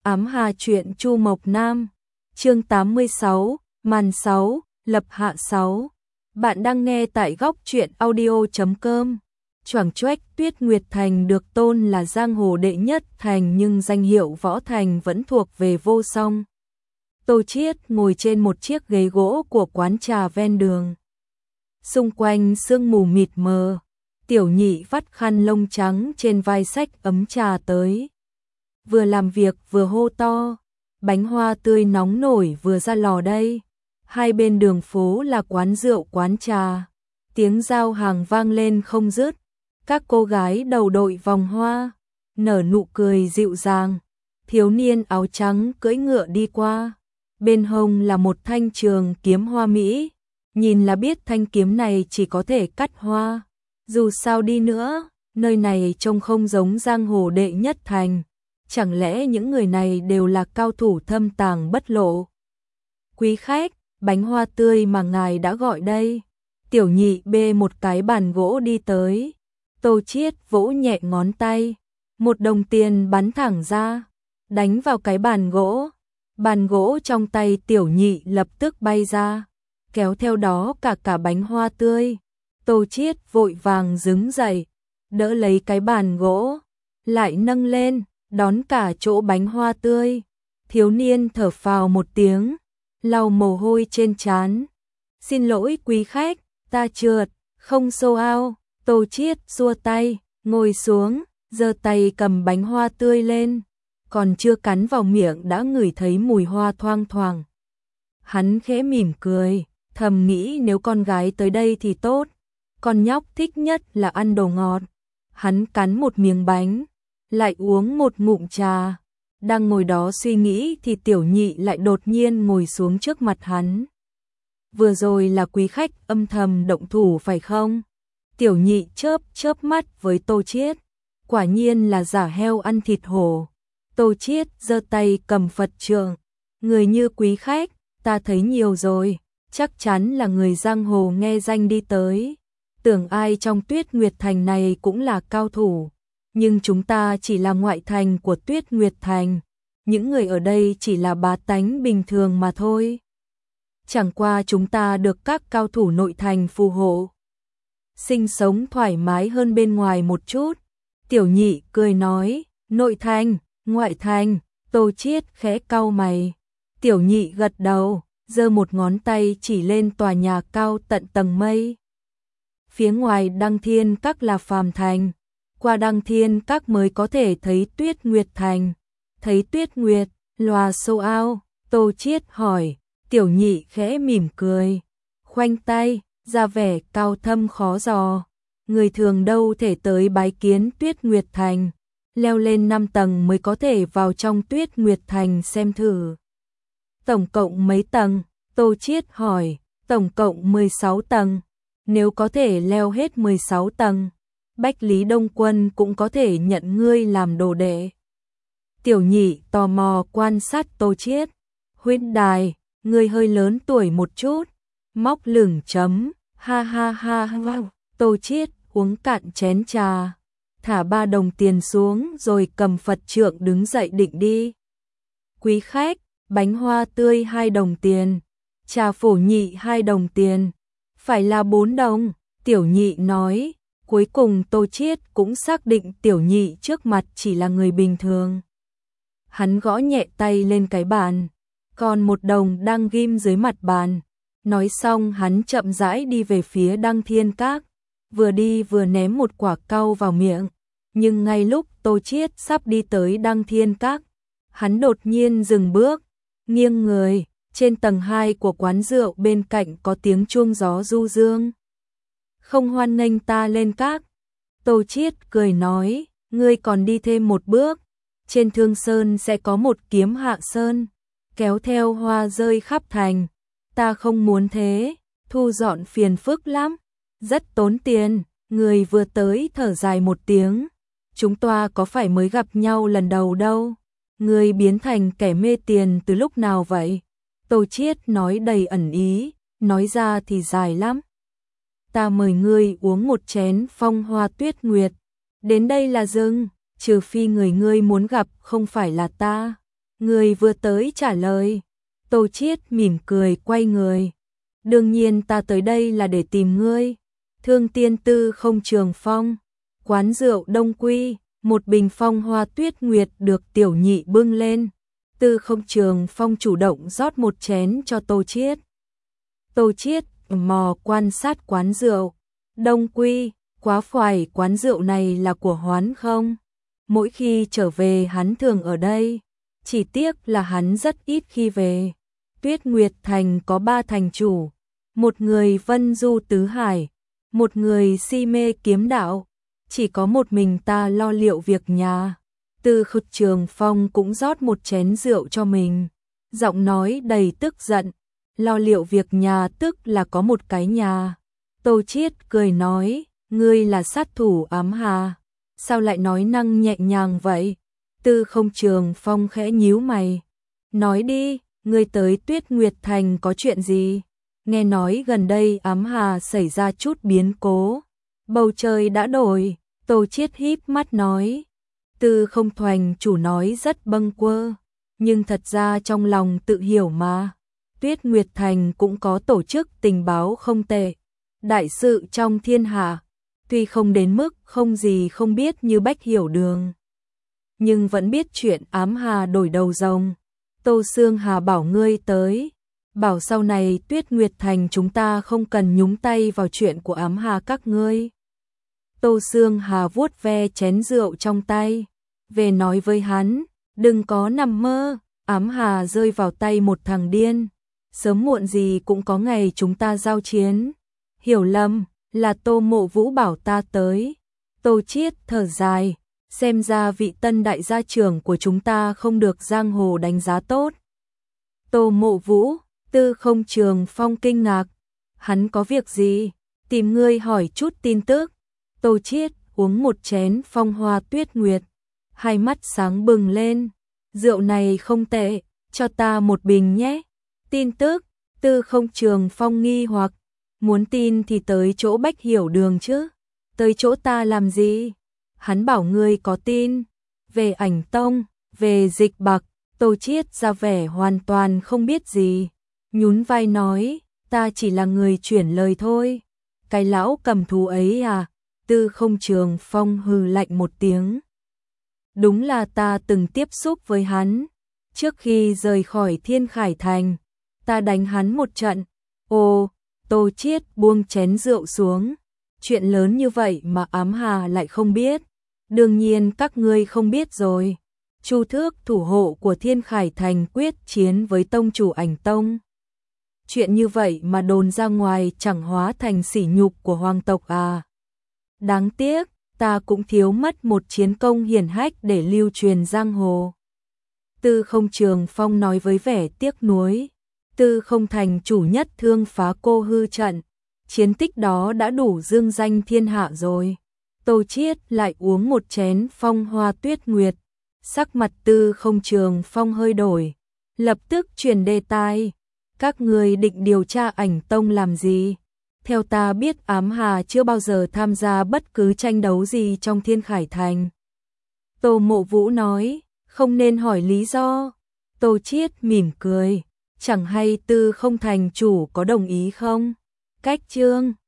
Ám Hà truyện Chu Mộc Nam, chương 86, màn 6, lập hạ 6. Bạn đang nghe tại góc truyện audio.com. Choảng choách Tuyết Nguyệt Thành được tôn là giang hồ đệ nhất thành nhưng danh hiệu võ thành vẫn thuộc về vô song. Tô Chiết ngồi trên một chiếc ghế gỗ của quán trà ven đường. Xung quanh sương mù mịt mờ, Tiểu Nhị vắt khăn lông trắng trên vai xách ấm trà tới. Vừa làm việc vừa hô to, bánh hoa tươi nóng nổi vừa ra lò đây. Hai bên đường phố là quán rượu quán trà, tiếng giao hàng vang lên không dứt. Các cô gái đầu đội vòng hoa, nở nụ cười dịu dàng. Thiếu niên áo trắng cưỡi ngựa đi qua, bên hông là một thanh trường kiếm hoa mỹ. Nhìn là biết thanh kiếm này chỉ có thể cắt hoa. Dù sao đi nữa, nơi này trông không giống giang hồ đệ nhất thành. Chẳng lẽ những người này đều là cao thủ thâm tàng bất lộ? Quý khách, bánh hoa tươi mà ngài đã gọi đây. Tiểu Nhị bê một cái bàn gỗ đi tới. Tô Chiết vỗ nhẹ ngón tay, một đồng tiền bắn thẳng ra, đánh vào cái bàn gỗ. Bàn gỗ trong tay Tiểu Nhị lập tức bay ra, kéo theo đó cả bánh hoa tươi. Tô Chiết vội vàng đứng dậy, đỡ lấy cái bàn gỗ, lại nâng lên, đón cả chỗ bánh hoa tươi. Thiếu niên thở phào một tiếng, lau mồ hôi trên trán. Xin lỗi quý khách, ta trượt, không xô ao. Tô Chiết xua tay, ngồi xuống, giơ tay cầm bánh hoa tươi lên, còn chưa cắn vào miệng đã ngửi thấy mùi hoa thoang thoảng. Hắn khẽ mỉm cười, thầm nghĩ nếu con gái tới đây thì tốt, con nhóc thích nhất là ăn đồ ngọt. Hắn cắn một miếng bánh, lại uống một ngụm trà. Đang ngồi đó suy nghĩ thì Tiểu Nhị lại đột nhiên ngồi xuống trước mặt hắn. Vừa rồi là quý khách âm thầm động thủ phải không? Tiểu Nhị chớp mắt với Tô Chiết, quả nhiên là giả heo ăn thịt hổ. Tô Chiết giơ tay cầm Phật trượng, người như quý khách, ta thấy nhiều rồi, chắc chắn là người giang hồ nghe danh đi tới. Tưởng ai trong Tuyết Nguyệt Thành này cũng là cao thủ, nhưng chúng ta chỉ là ngoại thành của Tuyết Nguyệt Thành, những người ở đây chỉ là bá tánh bình thường mà thôi. Chẳng qua chúng ta được các cao thủ nội thành phù hộ, sinh sống thoải mái hơn bên ngoài một chút. Tiểu Nhị cười nói, nội thành, ngoại thành. Tô Chiết khẽ cau mày. Tiểu Nhị gật đầu, giơ một ngón tay chỉ lên tòa nhà cao tận tầng mây. Phía ngoài Đăng Thiên Các là phàm thành, qua Đăng Thiên Các mới có thể thấy Tuyết Nguyệt Thành. Thấy Tuyết Nguyệt, lòa xô ao. Tô Chiết hỏi. Tiểu Nhị khẽ mỉm cười, khoanh tay, ra vẻ cao thâm khó dò. Người thường đâu thể tới bái kiến Tuyết Nguyệt Thành, leo lên 5 tầng mới có thể vào trong Tuyết Nguyệt Thành xem thử. Tổng cộng mấy tầng? Tô Chiết hỏi. Tổng cộng 16 tầng. Nếu có thể leo hết 16 tầng, Bách Lý Đông Quân cũng có thể nhận ngươi làm đồ đệ. Tiểu Nhị tò mò quan sát Tô Chiết. Huynh đài, ngươi hơi lớn tuổi một chút. Móc lửng chấm, ha ha ha ha. Tô Chiết uống cạn chén trà, thả 3 đồng tiền xuống rồi cầm Phật trượng đứng dậy định đi. Quý khách, bánh hoa tươi 2 đồng tiền, trà phổ nhị 2 đồng tiền, phải là 4 đồng. Tiểu Nhị nói. Cuối cùng Tô Chiết cũng xác định Tiểu Nhị trước mặt chỉ là người bình thường. Hắn gõ nhẹ tay lên cái bàn, còn 1 đồng đang ghim dưới mặt bàn. Nói xong hắn chậm rãi đi về phía Đăng Thiên Các, vừa đi vừa ném một quả cau vào miệng. Nhưng ngay lúc Tô Chiết sắp đi tới Đăng Thiên Các, hắn đột nhiên dừng bước, nghiêng người. Trên tầng 2 của quán rượu bên cạnh có tiếng chuông gió du dương. Không hoan nghênh ta lên các. Tô Chiết cười nói, ngươi còn đi thêm một bước, trên Thương Sơn sẽ có một kiếm Hạ Sơn, kéo theo hoa rơi khắp thành. Ta không muốn thế, thu dọn phiền phức lắm, rất tốn tiền. Người vừa tới thở dài một tiếng, chúng ta có phải mới gặp nhau lần đầu đâu, ngươi biến thành kẻ mê tiền từ lúc nào vậy? Tô Chiết nói đầy ẩn ý, nói ra thì dài lắm. Ta mời ngươi uống một chén phong hoa tuyết nguyệt, đến đây là dừng, trừ phi người ngươi muốn gặp không phải là ta. Người vừa tới trả lời. Tô Chiết mỉm cười quay người. Đương nhiên ta tới đây là để tìm ngươi. Thương Tiên Tư Không Trường Phong. Quán rượu Đông Quy, một bình phong hoa tuyết nguyệt được Tiểu Nhị bưng lên. Tư Không Trường Phong chủ động rót một chén cho Tô Chiết. Tô Chiết mò quan sát quán rượu. Đông Quy, quá phải, quán rượu này là của Hoán không? Mỗi khi trở về hắn thường ở đây. Chỉ tiếc là hắn rất ít khi về. Tuyết Nguyệt Thành có 3 thành chủ. Một người vân du tứ hải, một người si mê kiếm đạo. Chỉ có một mình ta lo liệu việc nhà. Tư Không Trường Phong cũng rót một chén rượu cho mình. Giọng nói đầy tức giận. Lo liệu việc nhà tức là có một cái nhà. Tô Chiết cười nói, ngươi là sát thủ Ám Hà. Sao lại nói năng nhẹ nhàng vậy? Tư Không Trường Phong khẽ nhíu mày. Nói đi, ngươi tới Tuyết Nguyệt Thành có chuyện gì? Nghe nói gần đây Ám Hà xảy ra chút biến cố. Bầu trời đã đổi. Tô Chiết híp mắt nói. Tư Không Thành chủ nói rất bâng quơ. Nhưng thật ra trong lòng tự hiểu mà. Tuyết Nguyệt Thành cũng có tổ chức tình báo không tệ. Đại sự trong thiên hạ. Tuy không đến mức không gì không biết như Bách Hiểu Đường. Nhưng vẫn biết chuyện Ám Hà đổi đầu rồng. Tô Sương Hà bảo ngươi tới. Bảo sau này Tuyết Nguyệt Thành chúng ta không cần nhúng tay vào chuyện của Ám Hà các ngươi. Tô Sương Hà vuốt ve chén rượu trong tay. Về nói với hắn, đừng có nằm mơ, Ám Hà rơi vào tay một thằng điên. Sớm muộn gì cũng có ngày chúng ta giao chiến. Hiểu lầm, là Tô Mộ Vũ bảo ta tới. Tô Chiết thở dài, xem ra vị tân đại gia trưởng của chúng ta không được giang hồ đánh giá tốt. Tô Mộ Vũ, Tư Không Trường Phong kinh ngạc. Hắn có việc gì? Tìm ngươi hỏi chút tin tức. Tô Chiết uống một chén phong hoa tuyết nguyệt. Hai mắt sáng bừng lên. Rượu này không tệ, cho ta một bình nhé. Tin tức, Tư Không Trường Phong nghi hoặc. Muốn tin thì tới chỗ Bách Hiểu Đường chứ. Tới chỗ ta làm gì? Hắn bảo ngươi có tin. Về Ảnh Tông, về Dịch Bạc. Tô Chiết ra vẻ hoàn toàn không biết gì. Nhún vai nói, ta chỉ là người chuyển lời thôi. Cái lão cầm thú ấy à? Tư Không Trường Phong hừ lạnh một tiếng. Đúng là ta từng tiếp xúc với hắn. Trước khi rời khỏi Thiên Khải Thành, ta đánh hắn một trận. Ồ, Tô Chiết buông chén rượu xuống. Chuyện lớn như vậy mà Ám Hà lại không biết. Đương nhiên các ngươi không biết rồi. Chu Thước thủ hộ của Thiên Khải Thành quyết chiến với tông chủ Ảnh Tông. Chuyện như vậy mà đồn ra ngoài chẳng hóa thành sỉ nhục của hoàng tộc à. Đáng tiếc, ta cũng thiếu mất một chiến công hiển hách để lưu truyền giang hồ. Tư Không Trường Phong nói với vẻ tiếc nuối. Tư Không Thành chủ nhất thương phá Cô Hư trận. Chiến tích đó đã đủ dương danh thiên hạ rồi. Tô Chiết lại uống một chén phong hoa tuyết nguyệt. Sắc mặt Tư Không Trường Phong hơi đổi. Lập tức chuyển đề tài. Các người định điều tra Ảnh Tông làm gì? Theo ta biết Ám Hà chưa bao giờ tham gia bất cứ tranh đấu gì trong Thiên Khải Thành. Tô Mộ Vũ nói, không nên hỏi lý do. Tô Chiết mỉm cười. Chẳng hay Tư Không Thành chủ có đồng ý không? Cách chương